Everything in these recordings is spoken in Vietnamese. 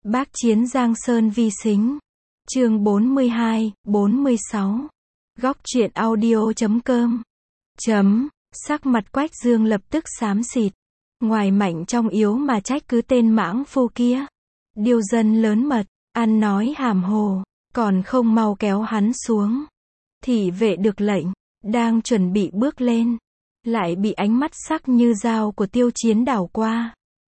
Bác chiến Giang Sơn vi sính. Chương 42, 46. Góc truyện audio.com. Sắc mặt Quách Dương lập tức xám xịt. Ngoài mạnh trong yếu mà trách cứ tên mãng phu kia. Điều dân lớn mật, ăn nói hàm hồ, còn không mau kéo hắn xuống. Thị vệ được lệnh, đang chuẩn bị bước lên, lại bị ánh mắt sắc như dao của Tiêu Chiến đảo qua.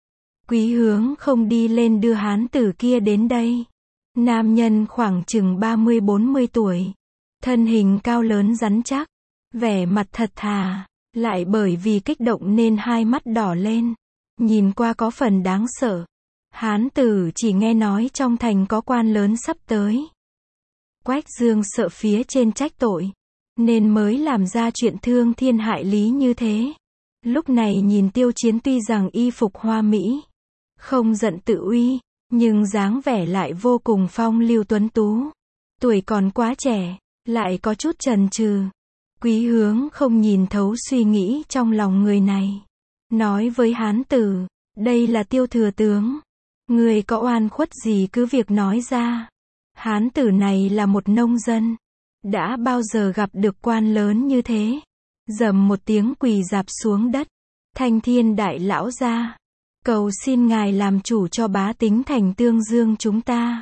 Quý Hướng không đi lên đưa hán tử kia đến đây. Nam nhân khoảng chừng 30-40 tuổi. Thân hình cao lớn rắn chắc. Vẻ mặt thật thà. Lại bởi vì kích động nên hai mắt đỏ lên. Nhìn qua có phần đáng sợ. Hán tử chỉ nghe nói trong thành có quan lớn sắp tới. Quách Dương sợ phía trên trách tội. Nên mới làm ra chuyện thương thiên hại lý như thế. Lúc này nhìn Tiêu Chiến tuy rằng y phục hoa mỹ. Không giận tự uy, nhưng dáng vẻ lại vô cùng phong lưu tuấn tú. Tuổi còn quá trẻ, lại có chút chần chừ. Quý Hướng không nhìn thấu suy nghĩ trong lòng người này. Nói với hán tử, đây là Tiêu thừa tướng. Người có oan khuất gì cứ việc nói ra. Hán tử này là một nông dân. Đã bao giờ gặp được quan lớn như thế. Dầm một tiếng quỳ rạp xuống đất. Thanh thiên đại lão gia. Cầu xin ngài làm chủ cho bá tính thành Tương Dương chúng ta.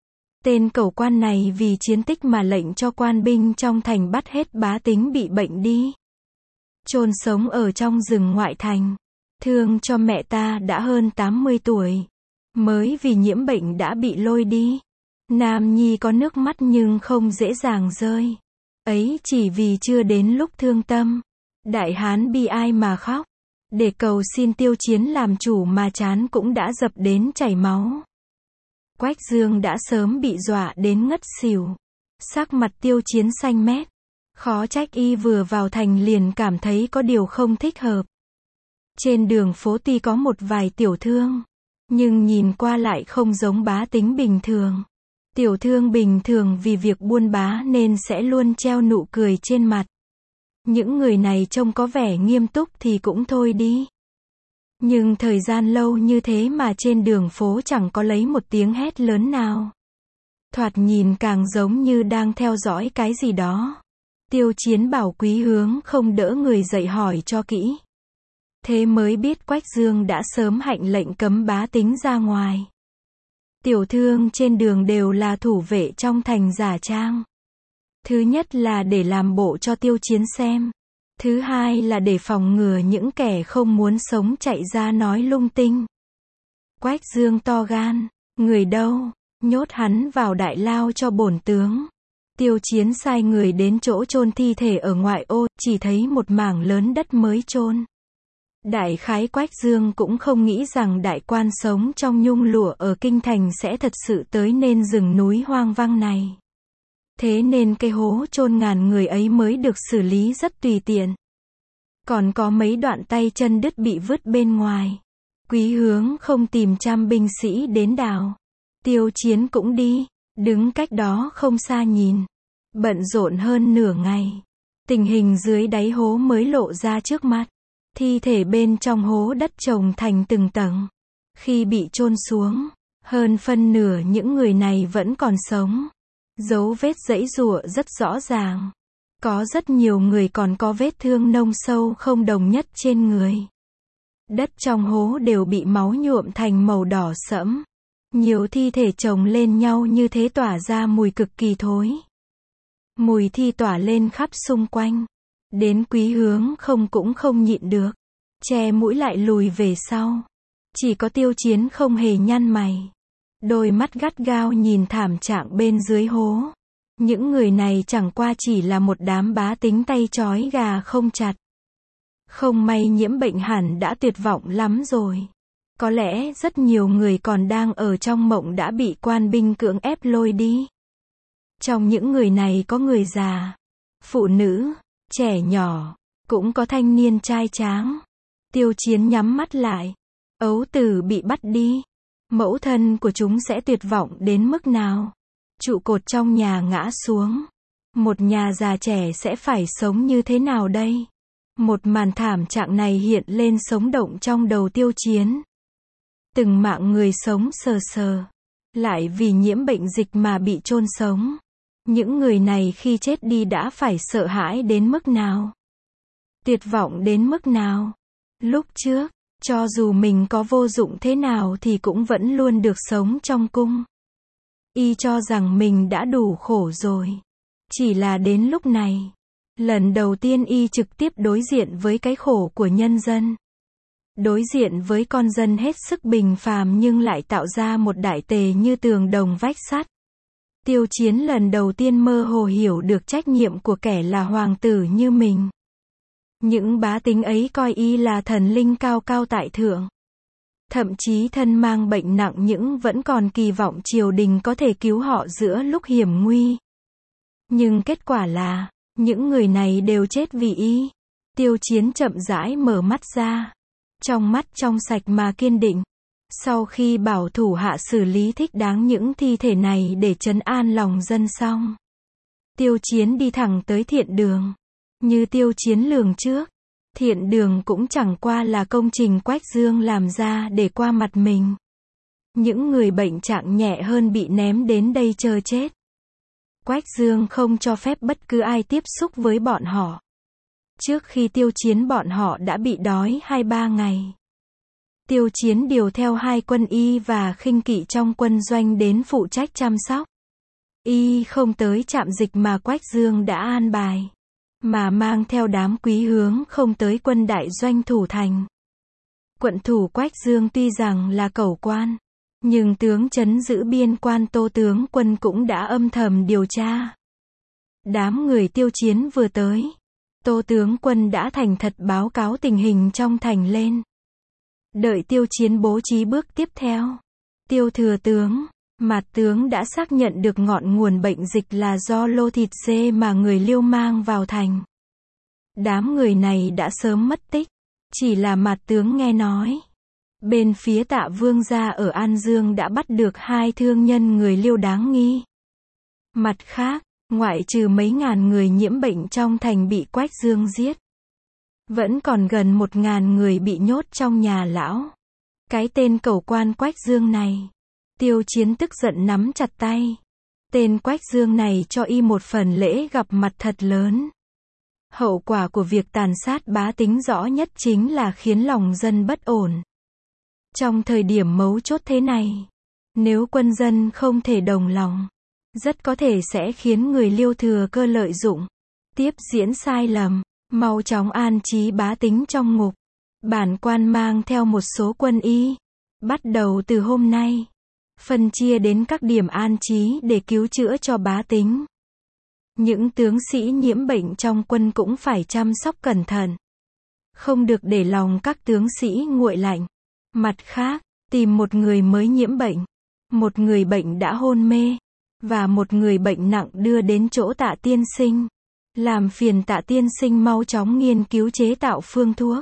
Tên cẩu quan này vì chiến tích mà lệnh cho quan binh trong thành bắt hết bá tính bị bệnh đi. Chôn sống ở trong rừng ngoại thành. Thương cho mẹ ta đã hơn 80 tuổi. Mới vì nhiễm bệnh đã bị lôi đi. Nam nhi có nước mắt nhưng không dễ dàng rơi. Ấy chỉ vì chưa đến lúc thương tâm. Đại hán bi ai mà khóc. Để cầu xin Tiêu Chiến làm chủ mà chán cũng đã dập đến chảy máu. Quách Dương đã sớm bị dọa đến ngất xỉu. Sắc mặt Tiêu Chiến xanh mét. Khó trách y vừa vào thành liền cảm thấy có điều không thích hợp. Trên đường phố tuy có một vài tiểu thương. Nhưng nhìn qua lại không giống bá tính bình thường. Tiểu thương bình thường vì việc buôn bá nên sẽ luôn treo nụ cười trên mặt. Những người này trông có vẻ nghiêm túc thì cũng thôi đi. Nhưng thời gian lâu như thế mà trên đường phố chẳng có lấy một tiếng hét lớn nào. Thoạt nhìn càng giống như đang theo dõi cái gì đó. Tiêu Chiến bảo Quý Hướng không đỡ người dậy hỏi cho kỹ. Thế mới biết Quách Dương đã sớm hạnh lệnh cấm bá tính ra ngoài. Tiểu thương trên đường đều là thủ vệ trong thành giả trang. Thứ nhất là để làm bộ cho Tiêu Chiến xem. Thứ hai là để phòng ngừa những kẻ không muốn sống chạy ra nói lung tinh. Quách Dương to gan, người đâu, nhốt hắn vào đại lao cho bổn tướng. Tiêu Chiến sai người đến chỗ chôn thi thể ở ngoại ô, chỉ thấy một mảng lớn đất mới chôn. Đại khái Quách Dương cũng không nghĩ rằng đại quan sống trong nhung lụa ở kinh thành sẽ thật sự tới nên rừng núi hoang vắng này. Thế nên cái hố chôn ngàn người ấy mới được xử lý rất tùy tiện. Còn có mấy đoạn tay chân đứt bị vứt bên ngoài. Quý Hướng không tìm trăm binh sĩ đến đào. Tiêu Chiến cũng đi, đứng cách đó không xa nhìn. Bận rộn hơn nửa ngày. Tình hình dưới đáy hố mới lộ ra trước mắt. Thi thể bên trong hố đất chồng thành từng tầng. Khi bị chôn xuống, hơn phân nửa những người này vẫn còn sống. Dấu vết giãy giụa rất rõ ràng. Có rất nhiều người còn có vết thương nông sâu không đồng nhất trên người. Đất trong hố đều bị máu nhuộm thành màu đỏ sẫm. Nhiều thi thể chồng lên nhau như thế tỏa ra mùi cực kỳ thối. Mùi thi tỏa lên khắp xung quanh. Đến Quý Hướng cũng không nhịn được. Che mũi lại lùi về sau. Chỉ có Tiêu Chiến không hề nhăn mày. Đôi mắt gắt gao nhìn thảm trạng bên dưới hố. Những người này chẳng qua chỉ là một đám bá tính tay trói gà không chặt. Không may nhiễm bệnh hẳn đã tuyệt vọng lắm rồi. Có lẽ rất nhiều người còn đang ở trong mộng đã bị quan binh cưỡng ép lôi đi. Trong những người này có người già, phụ nữ, trẻ nhỏ, cũng có thanh niên trai tráng. Tiêu Chiến nhắm mắt lại. Ấu tử bị bắt đi. Mẫu thân của chúng sẽ tuyệt vọng đến mức nào? Trụ cột trong nhà ngã xuống. Một nhà già trẻ sẽ phải sống như thế nào đây? Một màn thảm trạng này hiện lên sống động trong đầu Tiêu Chiến. Từng mạng người sống sờ sờ. lại vì nhiễm bệnh dịch mà bị chôn sống. Những người này khi chết đi đã phải sợ hãi đến mức nào? Tuyệt vọng đến mức nào? Lúc trước, cho dù mình có vô dụng thế nào thì cũng vẫn luôn được sống trong cung. Y cho rằng mình đã đủ khổ rồi. Chỉ là đến lúc này, lần đầu tiên y trực tiếp đối diện với cái khổ của nhân dân. Đối diện với con dân hết sức bình phàm nhưng lại tạo ra một đại tề như tường đồng vách sắt. Tiêu Chiến lần đầu tiên mơ hồ hiểu được trách nhiệm của kẻ là hoàng tử như mình. Những bá tính ấy coi y là thần linh cao cao tại thượng. Thậm chí thân mang bệnh nặng nhưng vẫn còn kỳ vọng triều đình có thể cứu họ giữa lúc hiểm nguy. Nhưng kết quả là, những người này đều chết vì y. Tiêu Chiến chậm rãi mở mắt ra. Trong mắt trong sạch mà kiên định. Sau khi bảo thủ hạ xử lý thích đáng những thi thể này để trấn an lòng dân xong, Tiêu Chiến đi thẳng tới thiện đường. Như Tiêu Chiến lường trước, thiện đường cũng chẳng qua là công trình Quách Dương làm ra để qua mặt mình. Những người bệnh trạng nhẹ hơn bị ném đến đây chờ chết. Quách Dương không cho phép bất cứ ai tiếp xúc với bọn họ. Trước khi Tiêu Chiến bọn họ đã bị đói 2-3 ngày. Tiêu Chiến điều theo 2 quân y và khinh kỵ trong quân doanh đến phụ trách chăm sóc. Y không tới trạm dịch mà Quách Dương đã an bài, mà mang theo đám quý hướng không tới quân đại doanh thủ thành. Quận thủ Quách Dương tuy rằng là cẩu quan, nhưng tướng trấn giữ biên quan Tô tướng quân cũng đã âm thầm điều tra. Đám người Tiêu Chiến vừa tới, Tô tướng quân đã thành thật báo cáo tình hình trong thành lên. Đợi Tiêu Chiến bố trí bước tiếp theo. Tiêu thừa tướng, Mạt tướng đã xác nhận được ngọn nguồn bệnh dịch là do lô thịt dê mà người Liêu mang vào thành. Đám người này đã sớm mất tích. Chỉ là Mạt tướng nghe nói, bên phía Tạ Vương gia ở An Dương đã bắt được 2 thương nhân người Liêu đáng nghi. Mặt khác, ngoại trừ mấy ngàn người nhiễm bệnh trong thành bị Quách Dương giết, vẫn còn gần 1.000 người bị nhốt trong nhà lão. Cái tên cẩu quan Quách Dương này, Tiêu Chiến tức giận nắm chặt tay. Tên Quách Dương này cho y một phần lễ gặp mặt thật lớn. Hậu quả của việc tàn sát bá tính rõ nhất chính là khiến lòng dân bất ổn. Trong thời điểm mấu chốt thế này, nếu quân dân không thể đồng lòng, rất có thể sẽ khiến người Liêu thừa cơ lợi dụng, tiếp diễn sai lầm, mau chóng an trí bá tính trong ngục. Bản quan mang theo một số quân y, bắt đầu từ hôm nay, phân chia đến các điểm an trí để cứu chữa cho bá tính. Những tướng sĩ nhiễm bệnh trong quân cũng phải chăm sóc cẩn thận, không được để lòng các tướng sĩ nguội lạnh. Mặt khác, tìm một người mới nhiễm bệnh, một người bệnh đã hôn mê, và một người bệnh nặng đưa đến chỗ Tạ tiên sinh. Làm phiền Tạ tiên sinh mau chóng nghiên cứu chế tạo phương thuốc.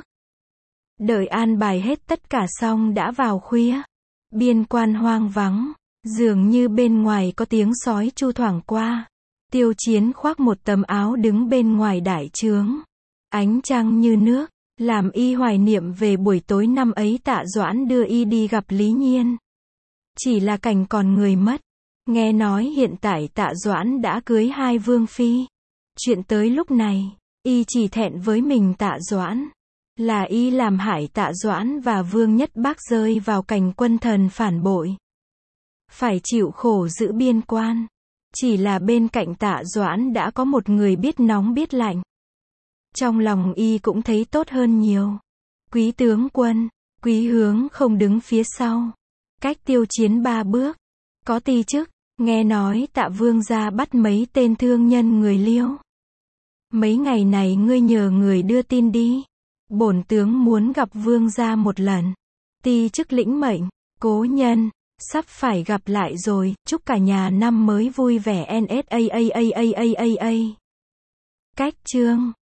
Đợi an bài hết tất cả xong đã vào khuya. Biên quan hoang vắng, dường như bên ngoài có tiếng sói chu thoảng qua. Tiêu Chiến khoác một tấm áo đứng bên ngoài đại trướng. Ánh trăng như nước, làm y hoài niệm về buổi tối năm ấy Tạ Doãn đưa y đi gặp Lý Nhiên. Chỉ là cảnh còn người mất. Nghe nói hiện tại Tạ Doãn đã cưới 2 vương phi. Chuyện tới lúc này, y chỉ thẹn với mình Tạ Doãn. Là y làm hại Tạ Doãn và Vương Nhất Bác rơi vào cảnh quân thần phản bội. Phải chịu khổ giữ biên quan. Chỉ là bên cạnh Tạ Doãn đã có một người biết nóng biết lạnh. Trong lòng y cũng thấy tốt hơn nhiều. Quý tướng quân, Quý Hướng không đứng phía sau. Cách Tiêu Chiến 3 bước. Có ti chức, nghe nói Tạ Vương gia bắt mấy tên thương nhân người Liêu. Mấy ngày này ngươi nhờ người đưa tin đi. Bổn tướng muốn gặp Vương gia một lần. Ti chức lĩnh mệnh, cố nhân, sắp phải gặp lại rồi, chúc cả nhà năm mới vui vẻ NSAAAAAA. Cách chương